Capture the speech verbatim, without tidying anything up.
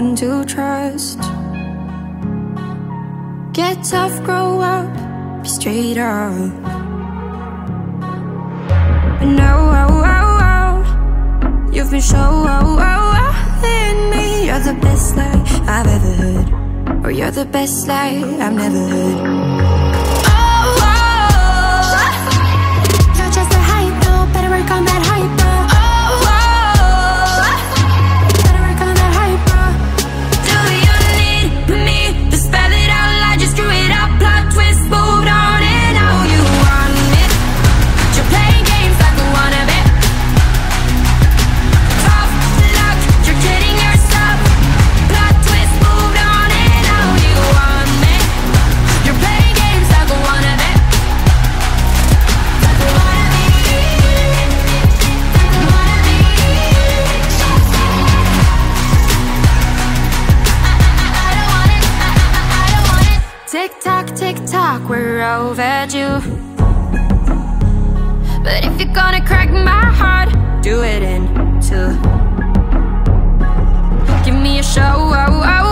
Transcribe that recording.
learn to trust. Get tough, grow up, be straight up. But now, oh, oh, oh, you've been so oh, oh, oh, in me. You're the best lie I've ever heard, or you're the best lie I've never heard. Oh, oh, you're just a hype, though. Better work on that hype, though. Oh, oh, better work on that hype, though. Do you need me to spell it out loud? Just screw it up, plot twist, moved on, and now you want it. You're playing games like a wannabe. Tough luck, you're kidding yourself. Plot twist, moved on, and now you want me. You're playing games like a wannabe. Like a wannabe. Like a wannabe. I, I, I don't want it. I, I, I don't want it. Tick tock, tick tock, we're overdue. But if you're gonna crack my heart, do it in two. Give me a show, oh, oh,